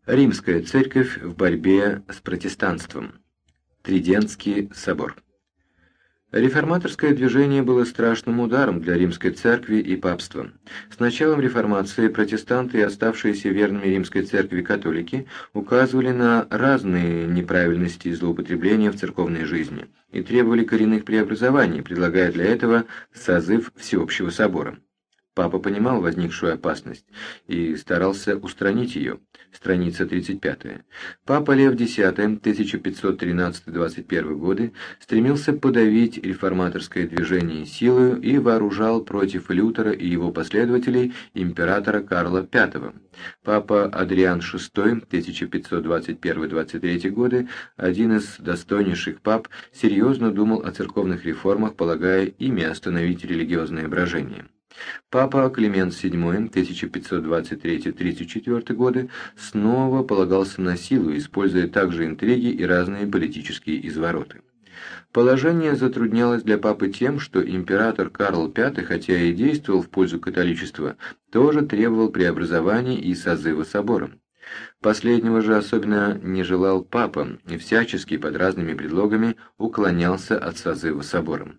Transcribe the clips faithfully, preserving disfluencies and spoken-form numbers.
Римская церковь в борьбе с протестанством. Тридентский собор. Реформаторское движение было страшным ударом для римской церкви и папства. С началом реформации протестанты и оставшиеся верными римской церкви католики указывали на разные неправильности и злоупотребления в церковной жизни и требовали коренных преобразований, предлагая для этого созыв Всеобщего собора. Папа понимал возникшую опасность и старался устранить ее. Страница тридцать пятая. Папа Лев X, тысяча пятьсот тринадцатый — двадцать первый годы, стремился подавить реформаторское движение силою и вооружал против Лютера и его последователей императора Карла V. Папа Адриан шестой, тысяча пятьсот двадцать первый — двадцать третий годы, один из достойнейших пап, серьезно думал о церковных реформах, полагая ими остановить религиозное брожение. Папа Климент седьмой, тысяча пятьсот двадцать третий — тридцать четвёртый годы, снова полагался на силу, используя также интриги и разные политические извороты. Положение затруднялось для папы тем, что император Карл V, хотя и действовал в пользу католичества, тоже требовал преобразований и созыва собора. Последнего же особенно не желал папа и всячески под разными предлогами уклонялся от созыва собора.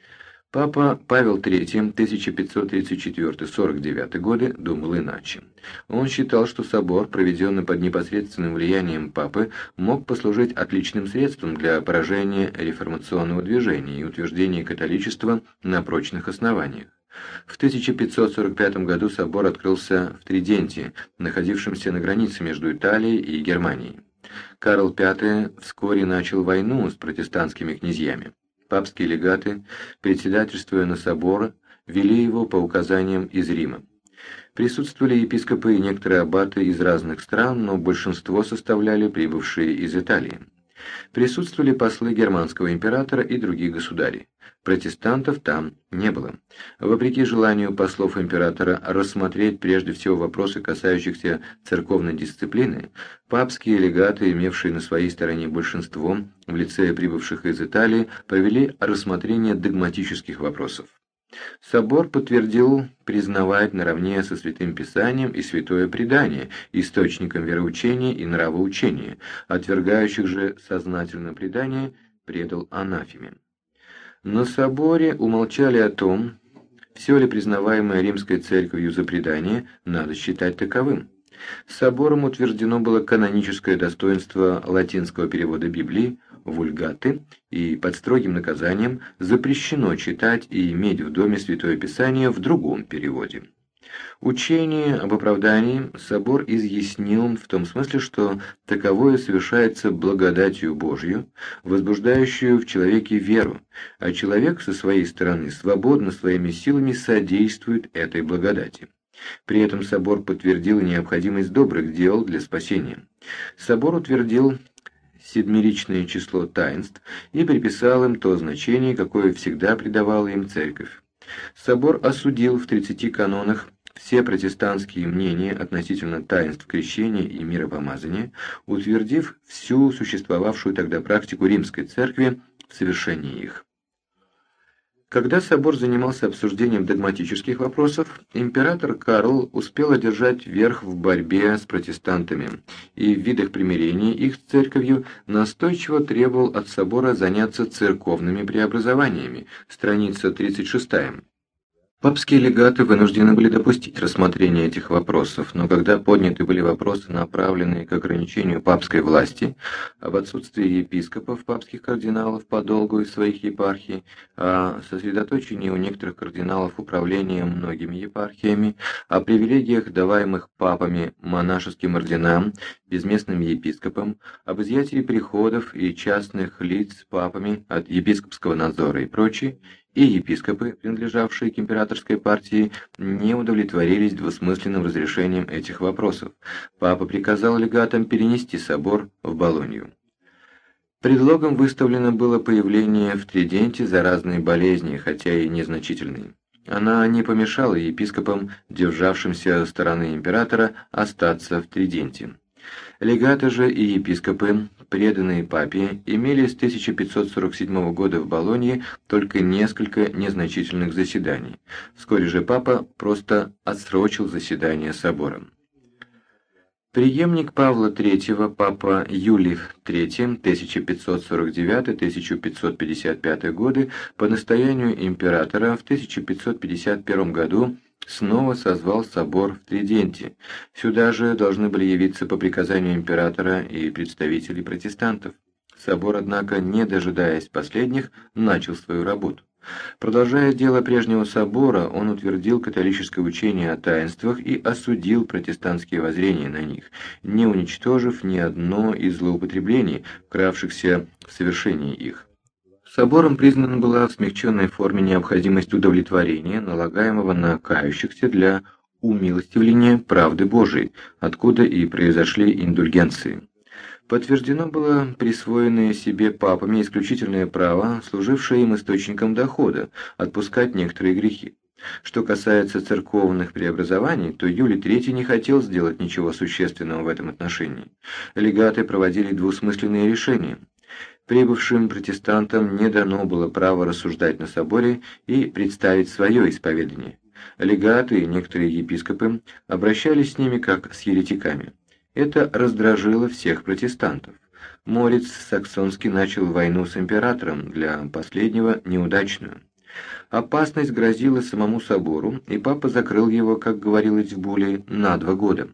Папа Павел третий, тысяча пятьсот тридцать четвёртый — сорок девятый годы, думал иначе. Он считал, что собор, проведенный под непосредственным влиянием папы, мог послужить отличным средством для поражения реформационного движения и утверждения католичества на прочных основаниях. В тысяча пятьсот сорок пятом году собор открылся в Триденте, находившемся на границе между Италией и Германией. Карл V вскоре начал войну с протестантскими князьями. Папские легаты, председательствуя на собор, вели его по указаниям из Рима. Присутствовали епископы и некоторые аббаты из разных стран, но большинство составляли прибывшие из Италии. Присутствовали послы германского императора и других государей. Протестантов там не было. Вопреки желанию послов императора рассмотреть прежде всего вопросы, касающихся церковной дисциплины, папские легаты, имевшие на своей стороне большинство в лице прибывших из Италии, провели рассмотрение догматических вопросов. Собор подтвердил признавать наравне со Святым Писанием и Святое Предание источником вероучения и нравоучения, отвергающих же сознательно предание предал анафеме. На соборе умолчали о том, все ли признаваемое Римской Церковью за предание надо считать таковым. Собором утверждено было каноническое достоинство латинского перевода Библии, вульгаты, и под строгим наказанием запрещено читать и иметь в доме Святое Писание в другом переводе. Учение об оправдании собор изъяснил в том смысле, что таковое совершается благодатью Божью, возбуждающую в человеке веру, а человек со своей стороны свободно своими силами содействует этой благодати. При этом собор подтвердил необходимость добрых дел для спасения. Собор утвердил седмеричное число таинств и приписал им то значение, какое всегда придавала им церковь. Собор осудил в тридцати канонах все протестантские мнения относительно таинств крещения и миропомазания, утвердив всю существовавшую тогда практику римской церкви в совершении их. Когда собор занимался обсуждением догматических вопросов, император Карл успел одержать верх в борьбе с протестантами и в видах примирения их с церковью настойчиво требовал от собора заняться церковными преобразованиями. Страница тридцать шестая. Папские легаты вынуждены были допустить рассмотрение этих вопросов, но когда подняты были вопросы, направленные к ограничению папской власти, об отсутствии епископов, папских кардиналов по долгу из своих епархий, о сосредоточении у некоторых кардиналов управления многими епархиями, о привилегиях, даваемых папами монашеским орденам, безместным епископам, об изъятии приходов и частных лиц папами от епископского надзора и прочее, и епископы, принадлежавшие к императорской партии, не удовлетворились двусмысленным разрешением этих вопросов. Папа приказал легатам перенести собор в Болонью. Предлогом выставлено было появление в Триденте заразной болезни, хотя и незначительной. Она не помешала епископам, державшимся стороны императора, остаться в Триденте. Легаты же и епископы, преданные папе, имели с тысяча пятьсот сорок седьмого года в Болонье только несколько незначительных заседаний. Вскоре же папа просто отсрочил заседание собора. Преемник Павла третьего, папа Юлий третий, тысяча пятьсот сорок девятый — тысяча пятьсот пятьдесят пятый годы, по настоянию императора в тысяча пятьсот пятьдесят первом году снова созвал собор в Триденте. Сюда же должны были явиться по приказанию императора и представителей протестантов. Собор, однако, не дожидаясь последних, начал свою работу. Продолжая дело прежнего собора, он утвердил католическое учение о таинствах и осудил протестантские воззрения на них, не уничтожив ни одно из злоупотреблений, вкравшихся в совершении их. Собором признана была в смягченной форме необходимость удовлетворения, налагаемого на кающихся для умилостивления правды Божией, откуда и произошли индульгенции. Подтверждено было присвоенное себе папами исключительное право, служившее им источником дохода, отпускать некоторые грехи. Что касается церковных преобразований, то Юлий третий не хотел сделать ничего существенного в этом отношении. Легаты проводили двусмысленные решения. Прибывшим протестантам не дано было права рассуждать на соборе и представить свое исповедание. Легаты и некоторые епископы обращались с ними как с еретиками. Это раздражило всех протестантов. Морец Саксонский начал войну с императором, для последнего неудачную. Опасность грозила самому собору, и папа закрыл его, как говорилось в булле, на два года.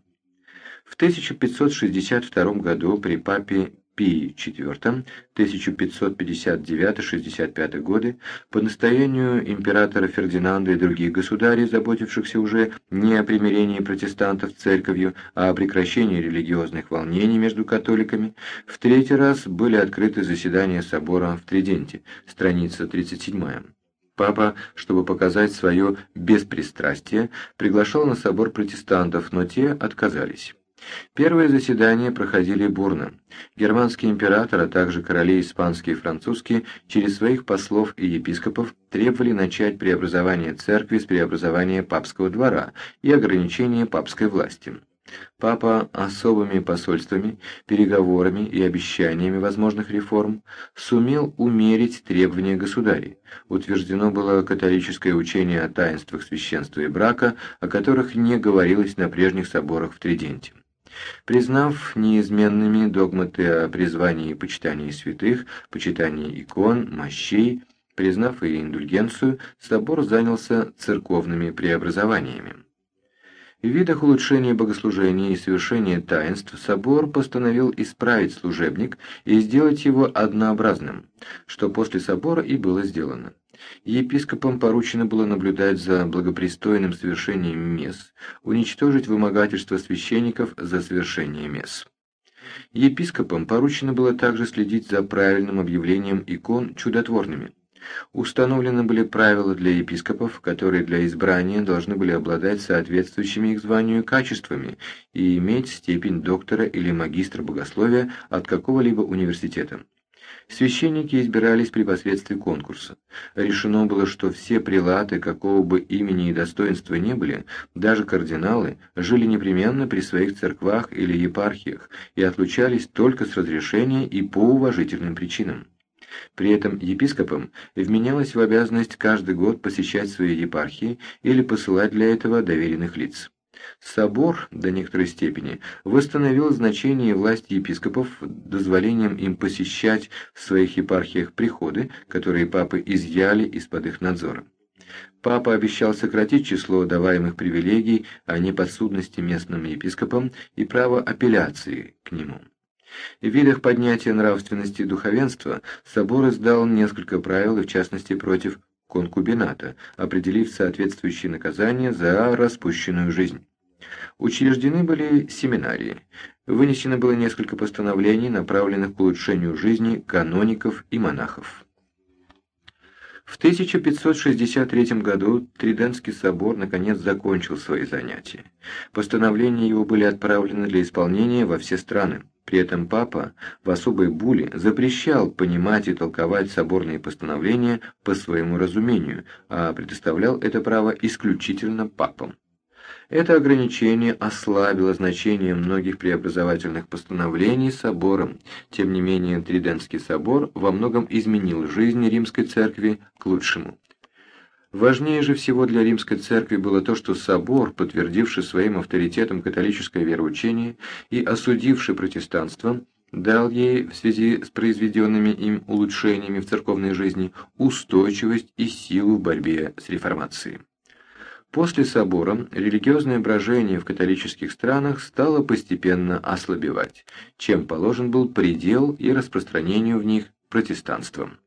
В тысяча пятьсот шестьдесят втором году при папе Пии четвёртом, тысяча пятьсот пятьдесят девятый — шестьдесят пятый годы, по настоянию императора Фердинанда и других государей, заботившихся уже не о примирении протестантов с церковью, а о прекращении религиозных волнений между католиками, в третий раз были открыты заседания собора в Триденте, страница тридцать седьмая. Папа, чтобы показать свое беспристрастие, приглашал на собор протестантов, но те отказались. Первые заседания проходили бурно. Германский император, а также короли испанские и французские, через своих послов и епископов требовали начать преобразование церкви с преобразования папского двора и ограничения папской власти. Папа особыми посольствами, переговорами и обещаниями возможных реформ сумел умерить требования государей. Утверждено было католическое учение о таинствах священства и брака, о которых не говорилось на прежних соборах в Триденте. Признав неизменными догматы о призвании и почитании святых, почитании икон, мощей, признав и индульгенцию, собор занялся церковными преобразованиями. В видах улучшения богослужения и совершения таинств собор постановил исправить служебник и сделать его однообразным, что после собора и было сделано. Епископам поручено было наблюдать за благопристойным совершением мес, уничтожить вымогательство священников за совершение мес. Епископам поручено было также следить за правильным объявлением икон чудотворными. Установлены были правила для епископов, которые для избрания должны были обладать соответствующими их званию качествами и иметь степень доктора или магистра богословия от какого-либо университета. Священники избирались при посредстве конкурса. Решено было, что все прелаты, какого бы имени и достоинства не были, даже кардиналы, жили непременно при своих церквах или епархиях и отлучались только с разрешения и по уважительным причинам. При этом епископам вменялось в обязанность каждый год посещать свои епархии или посылать для этого доверенных лиц. Собор, до некоторой степени, восстановил значение и власть епископов дозволением им посещать в своих епархиях приходы, которые папы изъяли из-под их надзора. Папа обещал сократить число даваемых привилегий о неподсудности местным епископам и право апелляции к нему. В видах поднятия нравственности духовенства собор издал несколько правил, и в частности против конкубината, определив соответствующие наказания за распущенную жизнь. Учреждены были семинарии. Вынесено было несколько постановлений, направленных к улучшению жизни каноников и монахов. В тысяча пятьсот шестьдесят третьем году Тридентский собор наконец закончил свои занятия. Постановления его были отправлены для исполнения во все страны. При этом папа в особой булле запрещал понимать и толковать соборные постановления по своему разумению, а предоставлял это право исключительно папам. Это ограничение ослабило значение многих преобразовательных постановлений собором. Тем не менее, Тридентский собор во многом изменил жизнь Римской Церкви к лучшему. Важнее же всего для Римской Церкви было то, что собор, подтвердивший своим авторитетом католическое вероучение и осудивший протестанство, дал ей в связи с произведенными им улучшениями в церковной жизни устойчивость и силу в борьбе с реформацией. После собора религиозное брожение в католических странах стало постепенно ослабевать, чем положен был предел и распространению в них протестанством.